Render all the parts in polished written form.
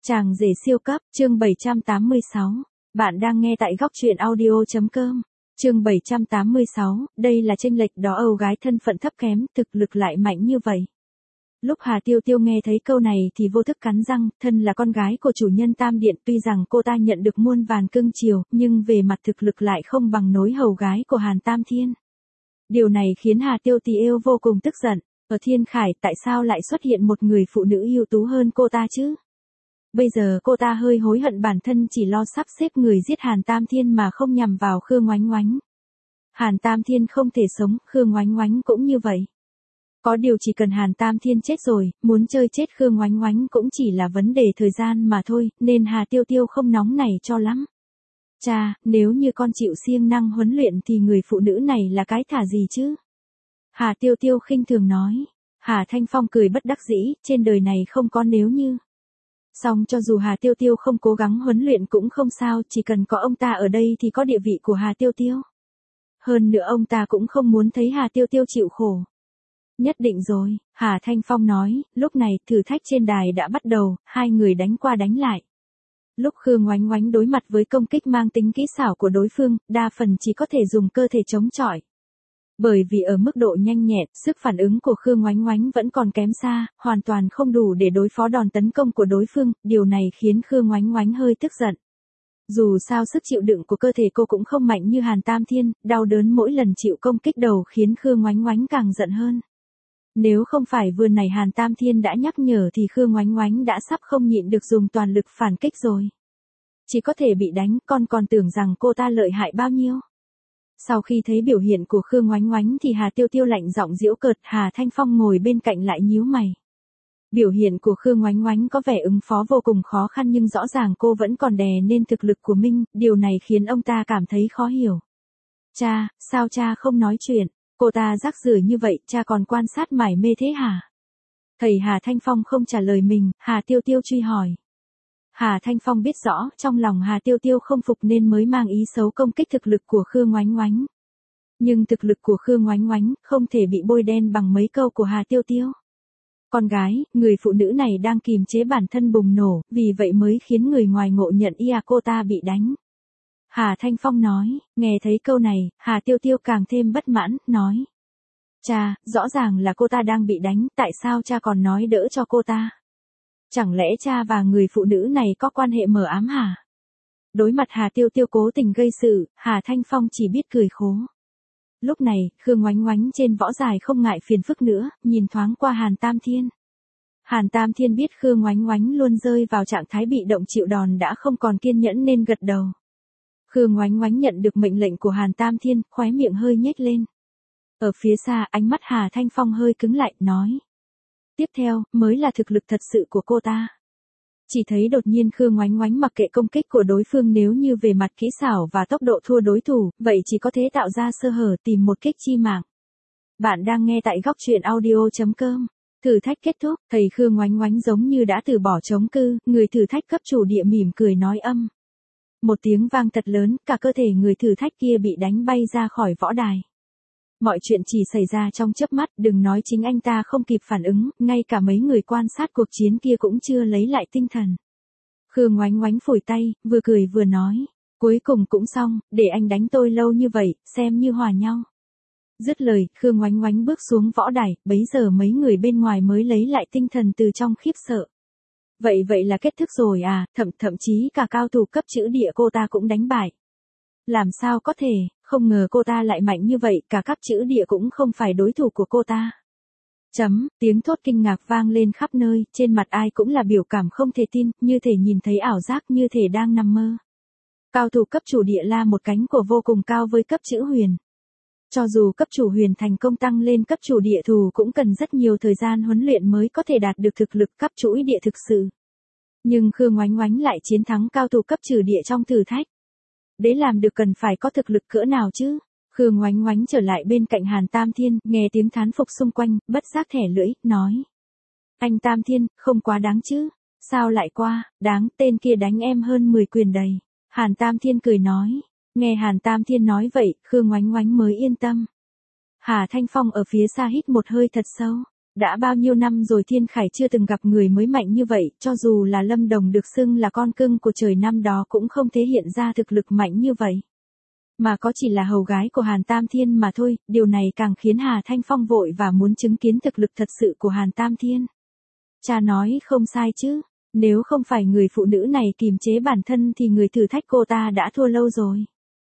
Chàng rể siêu cấp, chương 786. Bạn đang nghe tại góc truyện audio.com. Chương 786, đây là chênh lệch đó, âu gái thân phận thấp kém, thực lực lại mạnh như vậy. Lúc Hà Tiêu Tiêu nghe thấy câu này thì vô thức cắn răng, thân là con gái của chủ nhân Tam Điện, tuy rằng cô ta nhận được muôn vàn cưng chiều, nhưng về mặt thực lực lại không bằng nối hầu gái của Hàn Tam Thiên. Điều này khiến Hà Tiêu Tiêu vô cùng tức giận, ở Thiên Khải tại sao lại xuất hiện một người phụ nữ ưu tú hơn cô ta chứ? Bây giờ cô ta hơi hối hận bản thân chỉ lo sắp xếp người giết Hàn Tam Thiên mà không nhằm vào Khương Oánh Oánh. Hàn Tam Thiên không thể sống, Khương Oánh Oánh cũng như vậy. Có điều chỉ cần Hàn Tam Thiên chết rồi, muốn chơi chết Khương Oánh Oánh cũng chỉ là vấn đề thời gian mà thôi, nên Hà Tiêu Tiêu không nóng này cho lắm. Cha, nếu như con chịu siêng năng huấn luyện thì người phụ nữ này là cái thả gì chứ? Hà Tiêu Tiêu khinh thường nói. Hà Thanh Phong cười bất đắc dĩ, trên đời này không có nếu như. Song cho dù Hà Tiêu Tiêu không cố gắng huấn luyện cũng không sao, chỉ cần có ông ta ở đây thì có địa vị của Hà Tiêu Tiêu. Hơn nữa ông ta cũng không muốn thấy Hà Tiêu Tiêu chịu khổ. Nhất định rồi, Hà Thanh Phong nói, lúc này thử thách trên đài đã bắt đầu, hai người đánh qua đánh lại. Lúc Khương Oánh Oánh đối mặt với công kích mang tính kỹ xảo của đối phương, đa phần chỉ có thể dùng cơ thể chống chọi. Bởi vì ở mức độ nhanh nhẹn, sức phản ứng của Khương Oánh Oánh vẫn còn kém xa, hoàn toàn không đủ để đối phó đòn tấn công của đối phương, điều này khiến Khương Oánh Oánh hơi tức giận. Dù sao sức chịu đựng của cơ thể cô cũng không mạnh như Hàn Tam Thiên, đau đớn mỗi lần chịu công kích đầu khiến Khương Oánh Oánh càng giận hơn. Nếu không phải vừa nãy Hàn Tam Thiên đã nhắc nhở thì Khương Oánh Oánh đã sắp không nhịn được dùng toàn lực phản kích rồi. Chỉ có thể bị đánh, con còn tưởng rằng cô ta lợi hại bao nhiêu. Sau khi thấy biểu hiện của Khương Oánh Oánh thì Hà Tiêu Tiêu lạnh giọng giễu cợt, Hà Thanh Phong ngồi bên cạnh lại nhíu mày. Biểu hiện của Khương Oánh Oánh có vẻ ứng phó vô cùng khó khăn nhưng rõ ràng cô vẫn còn đè nên thực lực của mình, điều này khiến ông ta cảm thấy khó hiểu. Cha, sao cha không nói chuyện, cô ta rác rưởi như vậy, cha còn quan sát mải mê thế hả? Thầy Hà Thanh Phong không trả lời mình, Hà Tiêu Tiêu truy hỏi. Hà Thanh Phong biết rõ, trong lòng Hà Tiêu Tiêu không phục nên mới mang ý xấu công kích thực lực của Khương Oánh Oánh. Nhưng thực lực của Khương Oánh Oánh không thể bị bôi đen bằng mấy câu của Hà Tiêu Tiêu. Con gái, người phụ nữ này đang kìm chế bản thân bùng nổ, vì vậy mới khiến người ngoài ngộ nhận cô ta bị đánh. Hà Thanh Phong nói, nghe thấy câu này, Hà Tiêu Tiêu càng thêm bất mãn, nói. Cha, rõ ràng là cô ta đang bị đánh, tại sao cha còn nói đỡ cho cô ta? Chẳng lẽ cha và người phụ nữ này có quan hệ mờ ám hả? Đối mặt Hà Tiêu Tiêu cố tình gây sự, Hà Thanh Phong chỉ biết cười khố. Lúc này, Khương Oánh Oánh trên võ đài không ngại phiền phức nữa, nhìn thoáng qua Hàn Tam Thiên. Hàn Tam Thiên biết Khương Oánh Oánh luôn rơi vào trạng thái bị động chịu đòn đã không còn kiên nhẫn nên gật đầu. Khương Oánh Oánh nhận được mệnh lệnh của Hàn Tam Thiên, khóe miệng hơi nhếch lên. Ở phía xa, ánh mắt Hà Thanh Phong hơi cứng lại, nói. Tiếp theo, mới là thực lực thật sự của cô ta. Chỉ thấy đột nhiên Khương Oánh Oánh mặc kệ công kích của đối phương, nếu như về mặt kỹ xảo và tốc độ thua đối thủ, vậy chỉ có thể tạo ra sơ hở tìm một kích chi mạng. Bạn đang nghe tại góc truyện audio.com. Thử thách kết thúc, thầy Khương Oánh Oánh giống như đã từ bỏ chống cự, người thử thách cấp chủ địa mỉm cười nói âm. Một tiếng vang thật lớn, cả cơ thể người thử thách kia bị đánh bay ra khỏi võ đài. Mọi chuyện chỉ xảy ra trong chớp mắt, đừng nói chính anh ta không kịp phản ứng, ngay cả mấy người quan sát cuộc chiến kia cũng chưa lấy lại tinh thần. Khương Oánh Oánh phủi tay, vừa cười vừa nói, cuối cùng cũng xong, để anh đánh tôi lâu như vậy, xem như hòa nhau. Dứt lời, Khương Oánh Oánh bước xuống võ đài, bấy giờ mấy người bên ngoài mới lấy lại tinh thần từ trong khiếp sợ. Vậy là kết thúc rồi à, thậm chí cả cao thủ cấp chữ địa cô ta cũng đánh bại. Làm sao có thể, không ngờ cô ta lại mạnh như vậy, cả cấp chữ địa cũng không phải đối thủ của cô ta. Tiếng thốt kinh ngạc vang lên khắp nơi, trên mặt ai cũng là biểu cảm không thể tin, như thể nhìn thấy ảo giác, như thể đang nằm mơ. Cao thủ cấp chủ địa là một cánh của vô cùng cao với cấp chữ huyền. Cho dù cấp chủ huyền thành công tăng lên cấp chủ địa thù cũng cần rất nhiều thời gian huấn luyện mới có thể đạt được thực lực cấp chuỗi địa thực sự. Nhưng Khương Oánh Oánh lại chiến thắng cao thủ cấp trừ địa trong thử thách. Để làm được cần phải có thực lực cỡ nào chứ? Khương Oánh Oánh trở lại bên cạnh Hàn Tam Thiên, nghe tiếng thán phục xung quanh, bất giác thẻ lưỡi, nói. Anh Tam Thiên, không quá đáng chứ? Sao lại quá, đáng, tên kia đánh em hơn 10 quyền đầy. Hàn Tam Thiên cười nói. Nghe Hàn Tam Thiên nói vậy, Khương Oánh Oánh mới yên tâm. Hà Thanh Phong ở phía xa hít một hơi thật sâu. Đã bao nhiêu năm rồi Thiên Khải chưa từng gặp người mới mạnh như vậy, cho dù là Lâm Đồng được xưng là con cưng của trời năm đó cũng không thể hiện ra thực lực mạnh như vậy. Mà có chỉ là hầu gái của Hàn Tam Thiên mà thôi, điều này càng khiến Hà Thanh Phong vội và muốn chứng kiến thực lực thật sự của Hàn Tam Thiên. Cha nói không sai chứ, nếu không phải người phụ nữ này kiềm chế bản thân thì người thử thách cô ta đã thua lâu rồi.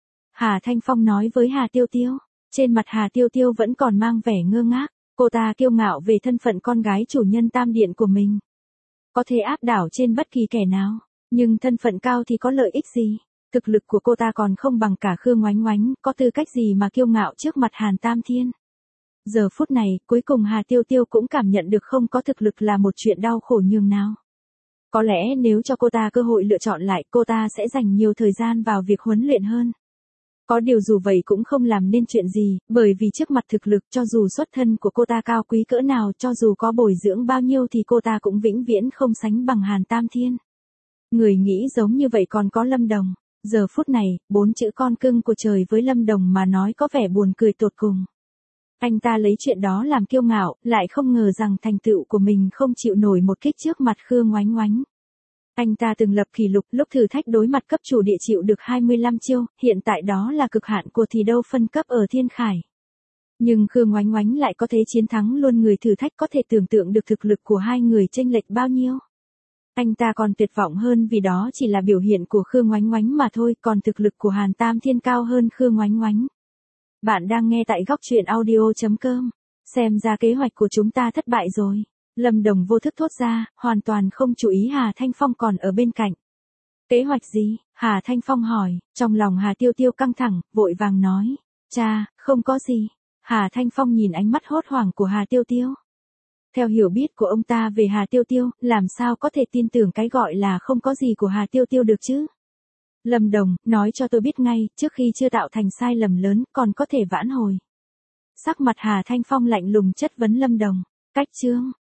Hà Thanh Phong nói với Hà Tiêu Tiêu, trên mặt Hà Tiêu Tiêu vẫn còn mang vẻ ngơ ngác, cô ta kiêu ngạo về thân phận con gái chủ nhân Tam Điện của mình. Có thể áp đảo trên bất kỳ kẻ nào, nhưng thân phận cao thì có lợi ích gì? Thực lực của cô ta còn không bằng cả Khương Ngoánh Ngoánh, có tư cách gì mà kiêu ngạo trước mặt Hàn Tam Thiên. Giờ phút này, cuối cùng Hà Tiêu Tiêu cũng cảm nhận được không có thực lực là một chuyện đau khổ nhường nào. Có lẽ nếu cho cô ta cơ hội lựa chọn lại, cô ta sẽ dành nhiều thời gian vào việc huấn luyện hơn. Có điều dù vậy cũng không làm nên chuyện gì, bởi vì trước mặt thực lực cho dù xuất thân của cô ta cao quý cỡ nào, cho dù có bồi dưỡng bao nhiêu thì cô ta cũng vĩnh viễn không sánh bằng Hàn Tam Thiên. Người nghĩ giống như vậy còn có Lâm Đồng. Giờ phút này, 4 chữ con cưng của trời với Lâm Đồng mà nói có vẻ buồn cười tột cùng. Anh ta lấy chuyện đó làm kiêu ngạo, lại không ngờ rằng thành tựu của mình không chịu nổi một kích trước mặt Khương Ngoánh Ngoánh. Anh ta từng lập kỷ lục lúc thử thách đối mặt cấp chủ địa chịu được 25 chiêu, hiện tại đó là cực hạn của thì đâu phân cấp ở Thiên Khải. Nhưng Khương Ngoánh Ngoánh lại có thể chiến thắng luôn người thử thách, có thể tưởng tượng được thực lực của hai người chênh lệch bao nhiêu. Anh ta còn tuyệt vọng hơn vì đó chỉ là biểu hiện của Khương Ngoánh Ngoánh mà thôi, còn thực lực của Hàn Tam Thiên cao hơn Khương Ngoánh Ngoánh. Bạn đang nghe tại góc truyện audio.com. Xem ra kế hoạch của chúng ta thất bại rồi. Lâm Đồng vô thức thốt ra, hoàn toàn không chú ý Hà Thanh Phong còn ở bên cạnh. Kế hoạch gì? Hà Thanh Phong hỏi, trong lòng Hà Tiêu Tiêu căng thẳng, vội vàng nói. Cha, không có gì. Hà Thanh Phong nhìn ánh mắt hốt hoảng của Hà Tiêu Tiêu. Theo hiểu biết của ông ta về Hà Tiêu Tiêu, làm sao có thể tin tưởng cái gọi là không có gì của Hà Tiêu Tiêu được chứ? Lâm Đồng, nói cho tôi biết ngay, trước khi chưa tạo thành sai lầm lớn, còn có thể vãn hồi. Sắc mặt Hà Thanh Phong lạnh lùng chất vấn Lâm Đồng. Cách chương.